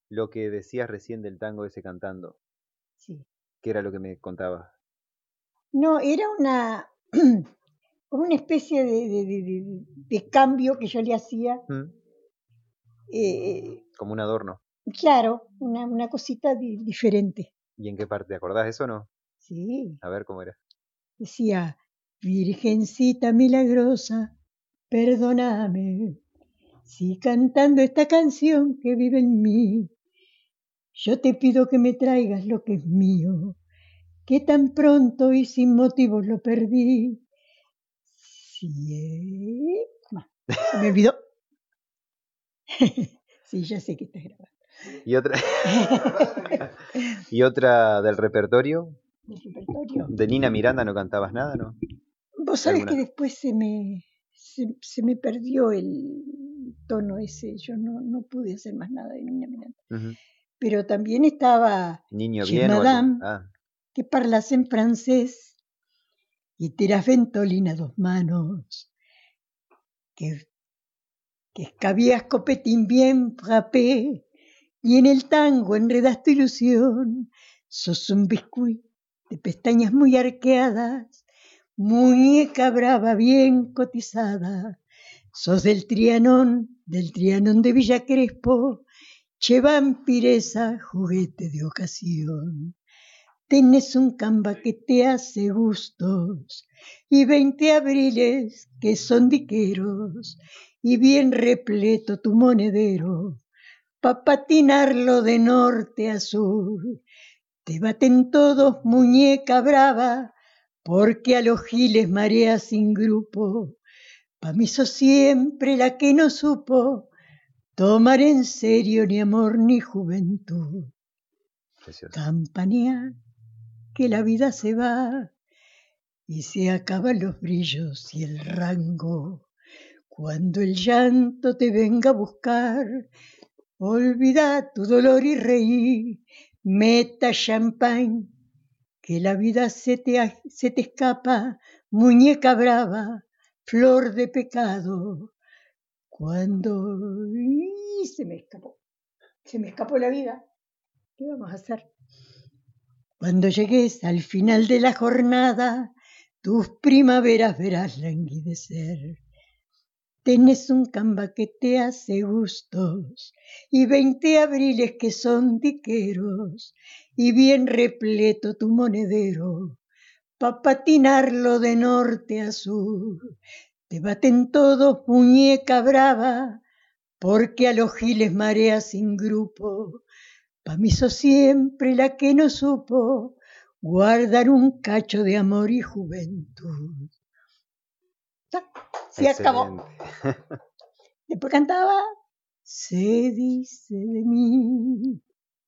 Lo que decías recién del tango ese cantando, Sí. ¿qué era lo que me contabas? No, era como una especie de cambio que yo le hacía. ¿Mm? eh, Como un adorno. claro, una cosita diferente. ¿Y en qué parte? ¿Te acordás de eso o no? Sí, A ver cómo era. decía, Virgencita milagrosa, perdóname, si cantando esta canción que vive en mí, yo te pido que me traigas lo que es mío, que tan pronto y sin motivos lo perdí. Sí, se me olvidó. Sí, ya sé que estás grabando. ¿Y otra? ¿Y otra del repertorio? ¿Del repertorio? ¿De Nina Miranda no cantabas nada, no? Vos ¿De sabés que alguna? después se me perdió el tono ese, yo no pude hacer más nada de Niña Miranda. Ujú. Pero también estaba ¿Niño Chez bien o algún? Madame, Ah, que parlas en francés, y te la ventolina a dos manos, que, que escabías copetín bien frappé, y en el tango enredas tu ilusión, sos un biscuit de pestañas muy arqueadas, muñeca brava bien cotizada, sos del Trianón de Villa Crespo, che vampiresa, juguete de ocasión. Tenés un camba que te hace gustos y 20 abriles que son diqueros y bien repleto tu monedero pa' patinarlo de norte a sur. Te baten todos, muñeca brava, porque a los giles mareas sin grupo. Pa' mí sos siempre la que no supo tomar en serio ni amor ni juventud. precioso. Campanea que la vida se va y se acaban los brillos y el rango. Cuando el llanto te venga a buscar, olvida tu dolor y reí, meta champagne, que la vida se te escapa, muñeca brava, flor de pecado. Cuando... ¡Y! Se me escapó la vida. ¿Qué vamos a hacer? Cuando llegues al final de la jornada, tus primaveras verás languidecer. Tenés un camba que te hace gustos y 20 abriles que son diqueros y bien repleto tu monedero pa' patinarlo de norte a sur. Te baten todos, muñeca brava, porque a los giles mareas sin grupo. Pa' mí sos siempre la que no supo guardar un cacho de amor y juventud. Ya, se acabó. Excelente. Después cantaba, se dice de mí,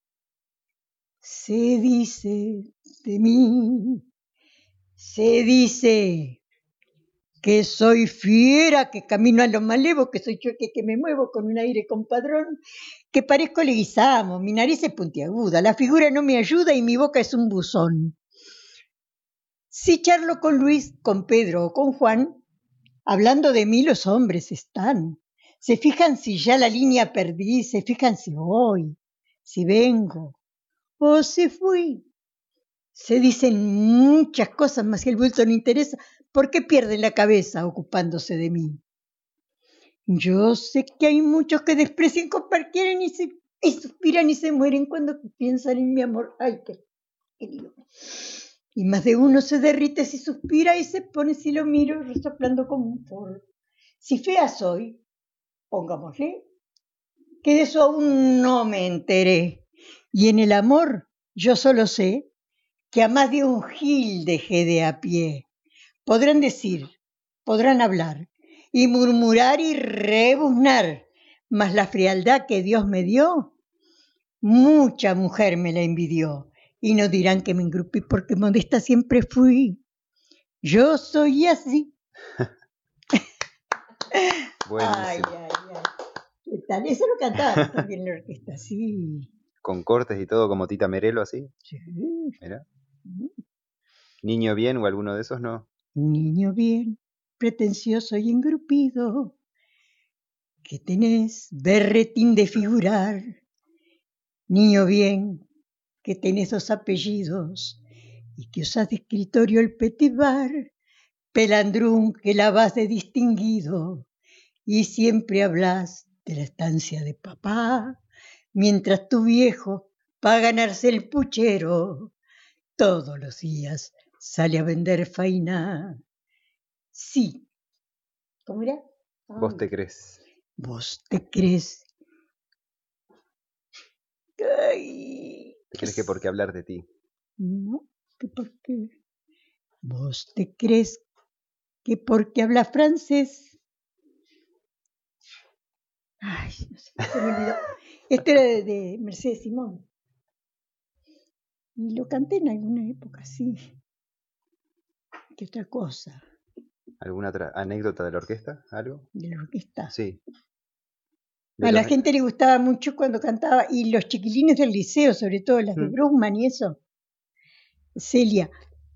se dice de mí, se dice que soy fiera, que camino a los malevos, que soy choque, que me muevo con un aire compadrón, que parezco leguizamo, mi nariz es puntiaguda, la figura no me ayuda y mi boca es un buzón. Si charlo con Luis, con Pedro o con Juan, hablando de mí los hombres están. Se fijan si ya la línea perdí, se fijan si voy, si vengo o si fui. Se dicen muchas cosas, mas si el bulto no interesa, ¿por qué pierden la cabeza ocupándose de mí? Yo sé que hay muchos que desprecian con cualquiera y suspiran y se mueren cuando piensan en mi amor. Ay, qué lío. Y más de uno se derrite si suspira y se pone si lo miro resoplando como un forro. Si fea soy, pongámosle, que de eso aún no me enteré. Y en el amor yo solo sé que a más de un gil dejé de a pie. Podrán decir, podrán hablar y murmurar y rebuznar, mas la frialdad que Dios me dio, mucha mujer me la envidió. Y no dirán que me engrupí porque modesta siempre fui. Yo soy así. Ay, Buenísimo. ay, ay. ¿Qué tal? Eso lo cantaba también la orquesta, sí. Con cortes y todo como Tita Merelo así. Sí. Mira. ¿Niño bien o alguno de esos no? Niño bien, pretencioso y engrupido, que tenés berretín de figurar Niño bien, que tenés 2 apellidos y que usás de escritorio el petit bar, pelandrún que la vas de distinguido y siempre hablas de la estancia de papá, mientras tu viejo, pa' ganarse el puchero, todos los días sale a vender faina. Sí. ¿Cómo era? Vos te crees. Vos te crees. Ay, Te crees que por qué hablar de ti. no, que por qué. Vos te crees que porque hablas francés. Ay, no sé, se me olvidó. Esto era de Mercedes Simón. Y lo canté en alguna época, sí. ¿Qué otra cosa? ¿Alguna otra anécdota de la orquesta? ¿Algo? De la orquesta. Sí. A la gente le gustaba mucho cuando cantaba, y los chiquilines del liceo, sobre todo las de Brugman y eso. Celia,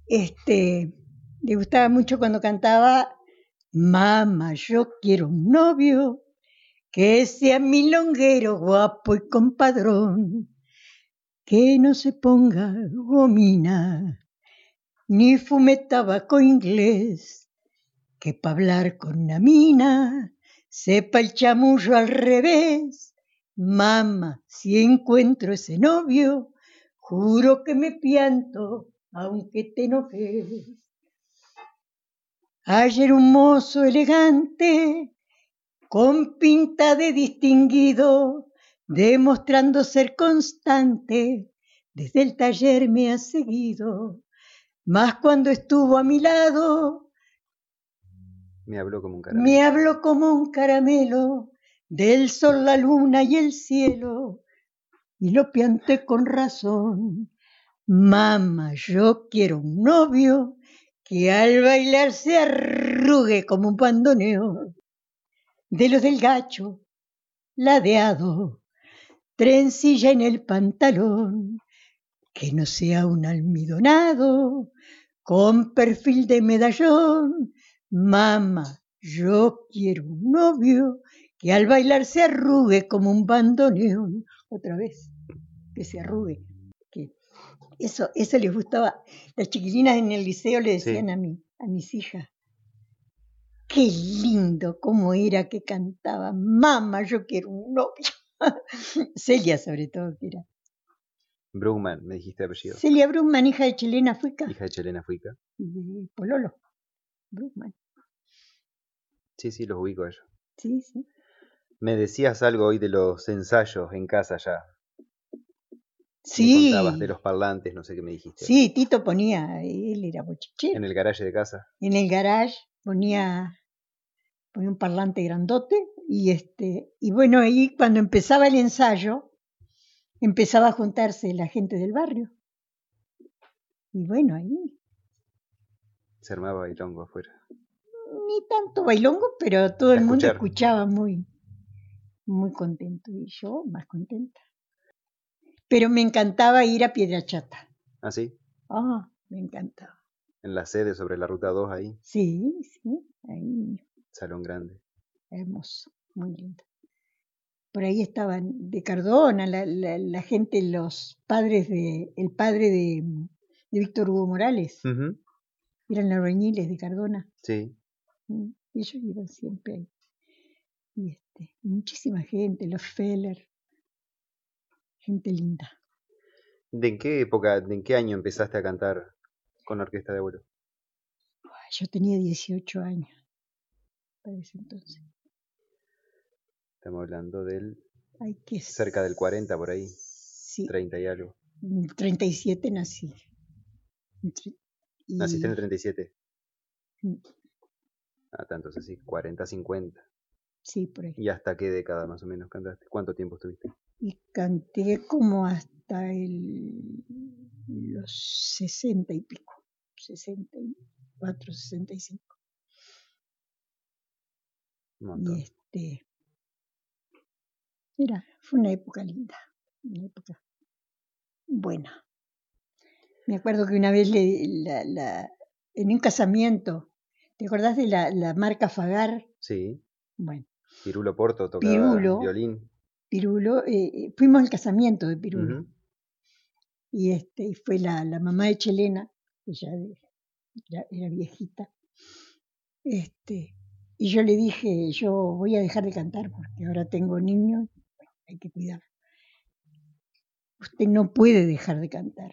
le gustaba mucho cuando cantaba Mamá, yo quiero un novio que sea milonguero, guapo y compadrón, que no se ponga gomina, ni fume tabaco inglés, que pa' hablar con una mina sepa el chamullo al revés. Mamá, si encuentro ese novio, juro que me pianto, aunque te enojes. Ayer un mozo elegante, con pinta de distinguido, demostrando ser constante, desde el taller me ha seguido. Mas cuando estuvo a mi lado, me habló como un caramelo. Me habló como un caramelo del sol, la luna y el cielo, y lo pianté con razón. Mamá, yo quiero un novio que al bailar se arrugue como un bandoneón, de los del gacho, ladeado, trencilla en el pantalón, que no sea un almidonado con perfil de medallón. Mamá, yo quiero un novio que al bailar se arrugue como un bandoneón. Otra vez, que se arrugue. Que eso les gustaba. Las chiquilinas en el liceo le decían a mis hijas. Qué lindo cómo era que cantaba. Mamá, yo quiero un novio. Celia, sobre todo, que era. Brugman, me dijiste apellido. Celia Brugman, hija de Chelena Fuica. Hija de Chelena Fuica. Y de Pololo Brugman. Sí, los ubico a ellos. Sí, sí. Me decías algo hoy de los ensayos en casa ya. Sí. Me contabas de los parlantes, no sé qué me dijiste. Sí, Tito ponía, él era bochichero. En el garaje de casa. En el garage ponía un parlante grandote y bueno, ahí cuando empezaba el ensayo, empezaba a juntarse la gente del barrio. Y bueno, ahí. Se armaba bailongo afuera. Ni tanto bailongo, pero todo el mundo escuchaba muy, muy contento. Y yo más contenta. Pero me encantaba ir a Piedra Chata. ¿Ah, sí? Ah, me encantaba. En la sede sobre la ruta 2 ahí. Sí, ahí. Salón grande. Hermoso, muy lindo. Por ahí estaban de Cardona, la gente, los padres el padre de Víctor Hugo Morales. Uh-huh. Eran albañiles de Cardona. Sí. Ellos iban siempre ahí. Y muchísima gente, los Feller, gente linda. ¿De qué época, en qué año empezaste a cantar con la orquesta de abuelo? Yo tenía 18 años para ese entonces. Estamos hablando del... ¿Qué? Cerca del 40 por ahí. Sí. 30 y algo. 37 nací. ¿Naciste en el 37? Mm. Ah, tanto, así, 40, 50. Sí, por ahí. ¿Y hasta qué década más o menos cantaste? ¿Cuánto tiempo estuviste? Y canté como hasta los 60 y pico. 64, 65. Un montón. Y fue una época linda, una época buena. Me acuerdo que una vez en un casamiento, ¿te acordás de la marca Fagar? Sí. Bueno. Pirulo Porto tocaba violín. Pirulo, fuimos al casamiento de Pirulo. Ujú. Y fue la mamá de Chelena, ella era viejita. Y yo le dije, yo voy a dejar de cantar porque ahora tengo niños, hay que cuidar. Usted no puede dejar de cantar.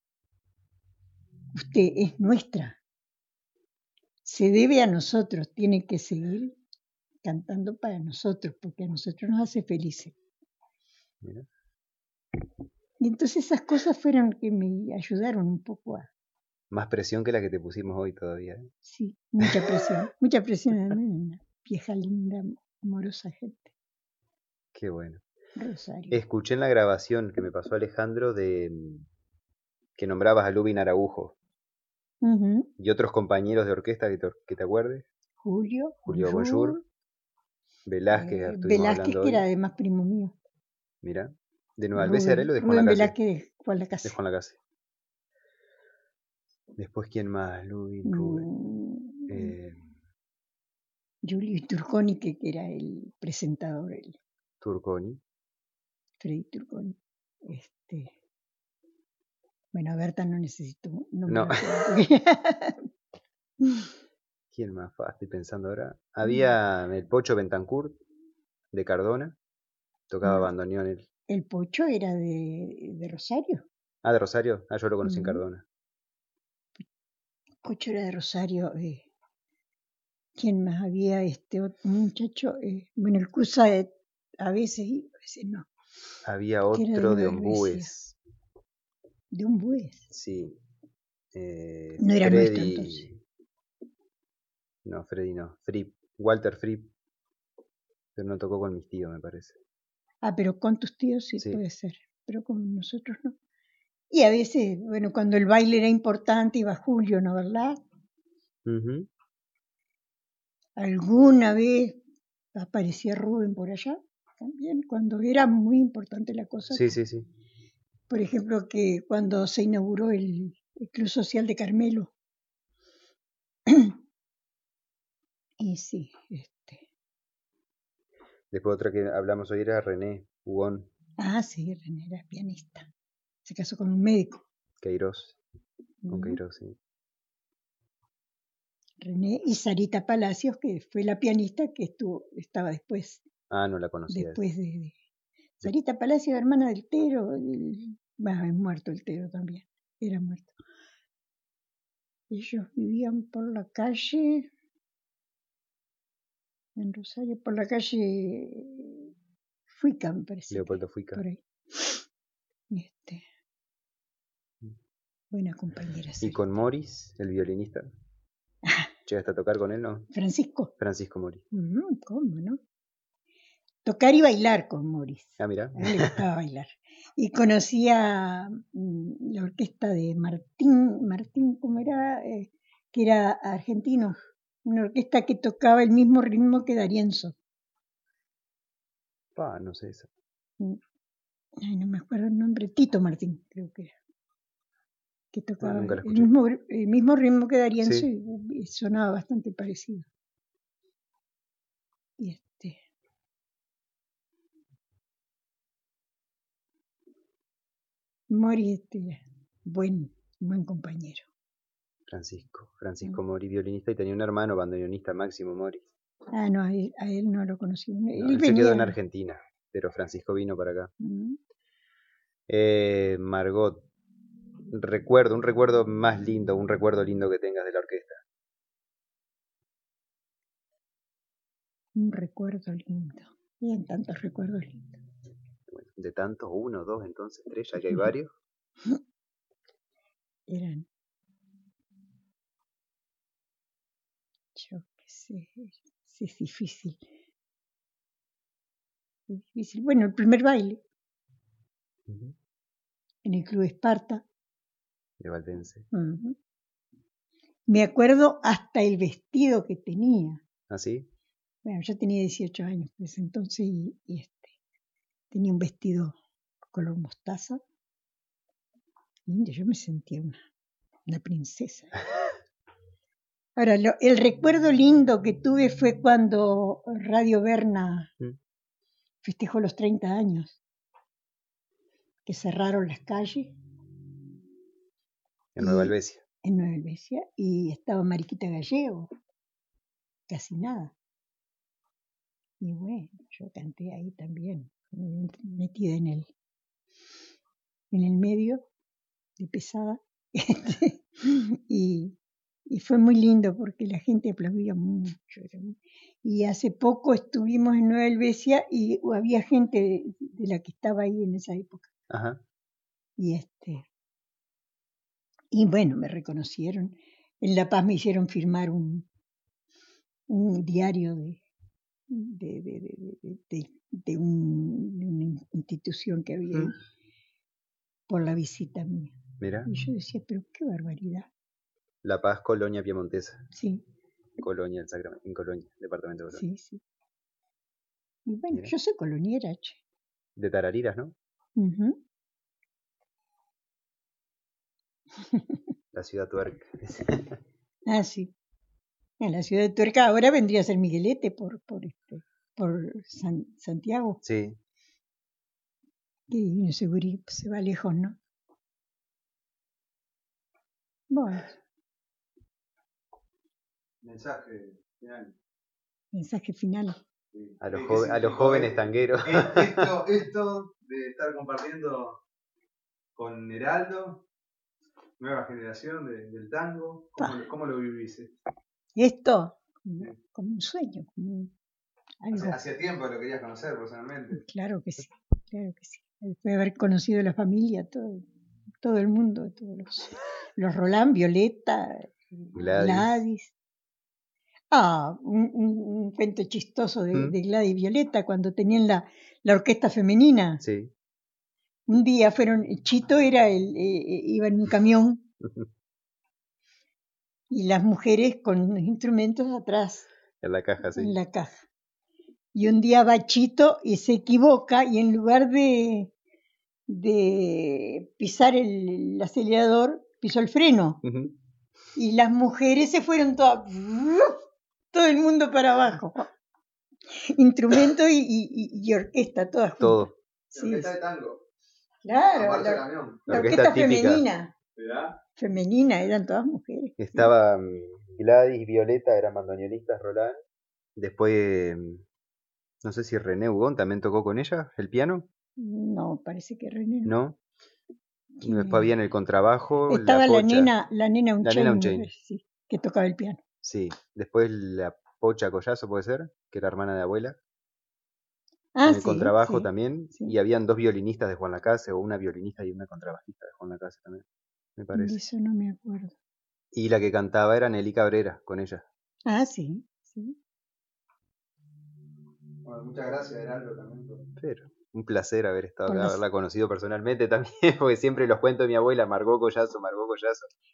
Usted es nuestra. Se debe a nosotros, tiene que seguir cantando para nosotros, porque a nosotros nos hace felices. Mira. Y entonces esas cosas fueron que me ayudaron un poco a... Más presión que la que te pusimos hoy todavía. Sí, mucha presión en una vieja, linda, amorosa gente. Qué bueno. Rosario. Escuché en la grabación que me pasó Alejandro que nombrabas a Lubin Araujo Ujú. y otros compañeros de orquesta que te acuerdes. Julio Julio Bonjour, Bonjour, Velázquez, estuvimos Velázquez, hablando que era hoy. además primo mío. Mira, de Nueva Alvesia Arelo de Juan Rubén Lacase. Velázquez de Juan De Lacase. Juan Lacase. Después, ¿quién más? Lubin, Rubén. Giulio Turconi, que era el presentador, el Turconi. Freddy Turconi. Bueno, a Berta no necesito No. nombrarla. Porque... ¿Quién más? Estoy pensando ahora. Había el Pocho Bentancur de Cardona. Tocaba No, bandoneón él. el Pocho era de Rosario. Ah, de Rosario. Ah, yo lo conocí en Ujú. Cardona. Pocho era de Rosario. ¿Quién más había? Un muchacho, bueno, el Cusa a veces y a veces no. Había Que era de otro de Nueva Helvecia. Ombúes. De un buez. Sí. No era nuestro Freddy. entonces. No, Freddy no. Fripp. Walter Fripp. Pero no tocó con mis tíos, me parece. Ah, pero con tus tíos sí, Sí. puede ser. Pero con nosotros no. Y a veces, bueno, cuando el baile era importante iba Julio, ¿no, verdad? Ujú. Alguna vez aparecía Rubén por allá también, cuando era muy importante la cosa. Sí, sí, sí. Por ejemplo, que cuando se inauguró el Club Social de Carmelo. Y sí, Después otra que hablamos hoy era René Hugón Ah, sí, René era pianista. Se casó con un médico. Queiroz. Con Ujú. Queiroz, sí. René y Sarita Palacios, que fue la pianista que estaba después. Ah, no la conocía. Después de Sarita Palacios, hermana del Tero. Es muerto el Tero también. Era muerto. Ellos vivían por la calle, en Rosario, por la calle Fuica, me parece. Leopoldo Fuica. Por ahí. Buena compañera. Y con Morris, el violinista. ¿Llegaste a tocar con él, no? Francisco. Francisco Morris. ¿Cómo, no? Tocar y bailar con Morris. Ah, mira. A él le gustaba bailar. Y conocía la orquesta de Martín, ¿cómo era? Que era argentino. Una orquesta que tocaba el mismo ritmo que D'Arienzo. No sé eso. Ay, no me acuerdo el nombre. Tito Martín, creo que era. Que tocaba nunca la el escuché. mismo ritmo que D'Arienzo Sí. y sonaba bastante parecido. Y Morris, buen compañero. Francisco Mori, violinista, y tenía un hermano bandoneonista, Máximo Mori. Ah, no, a él no lo conocí. No, Él él se venía. quedó en Argentina, pero Francisco vino para acá. Margot, un recuerdo más lindo, un recuerdo lindo que tengas de la orquesta. Un recuerdo lindo. Bien, tantos recuerdos lindos. Bueno, de tantos, 1, 2, entonces 3, ya que hay varios. Eran, yo qué sé, es difícil. Es difícil. Bueno, el primer baile en el Club Esparta. De Valdense. Me acuerdo hasta el vestido que tenía. ¿Ah, sí? Bueno, yo tenía 18 años por ese entonces y tenía un vestido color mostaza. Lindo, yo me sentía una princesa. Ahora, el recuerdo lindo que tuve fue cuando Radio Berna festejó los 30 años, que cerraron las calles. En Nueva Helvecia. En Nueva Helvecia, y estaba Mariquita Gallego, casi nada. Y bueno, yo canté ahí también, metida en el medio, de pesada. y, y fue muy lindo porque la gente aplaudía mucho. Y hace poco estuvimos en Nueva Helvecia y había gente de la que estaba ahí en esa época. Ajá. Y bueno, me reconocieron. En La Paz me hicieron firmar un diario de una institución que había ahí por la visita mía. Mira. Y yo decía, pero qué barbaridad. La Paz, Colonia Piemontesa. Sí. Colonia, el Sacramento, en Colonia, departamento de Colonia. Sí. Y bueno, Mira. yo soy coloniera, che. De Tarariras, ¿no? Uh-huh. La ciudad tuerca. Sí. En la ciudad de Tuerca ahora vendría a ser Miguelete por Santiago. Sí. Y Segurí se va lejos, ¿no? Bueno. Mensaje final. Mensaje final. Sí. A los jóvenes tangueros. Esto de estar compartiendo con Heraldo, nueva generación del tango, ¿cómo lo vivís? Esto, como un sueño. Algo. Hacía tiempo lo querías conocer personalmente. Claro que sí. Después de haber conocido la familia, todo el mundo, todos los Roland, Violeta, Gladys. Un cuento chistoso de Gladys y Violeta cuando tenían la orquesta femenina. Sí. Un día Chito iba en un camión y las mujeres con los instrumentos atrás. En la caja, sí. En la caja. Y un día va Chito y se equivoca y en lugar de pisar el acelerador, pisó el freno. Uh-huh. Y las mujeres se fueron todas, todo el mundo para abajo. Instrumento y orquesta, todas juntas. Todo. Sí. Orquesta de tango. Claro, la orquesta femenina. ¿Verdad? Femenina, eran todas mujeres. Estaba Gladys, Violeta, eran bandoneonistas, Roland. Después, no sé si René Hugón también tocó con ella, el piano. No, parece que René no. Después había en el contrabajo. Estaba la Pocha. la nena Unchained. Sí, que tocaba el piano. Sí, después la Pocha Collazo, puede ser, que era hermana de abuela. En el contrabajo también. Sí. Y habían 2 violinistas de Juan Lacase, o una violinista y una contrabajista de Juan Lacase también, me parece. De eso no me acuerdo. Y la que cantaba era Nelly Cabrera, con ella. Sí. Bueno, muchas gracias, Heraldo, también. Pero un placer haber estado acá, haberla conocido personalmente también, porque siempre los cuento de mi abuela, Margot Collazo.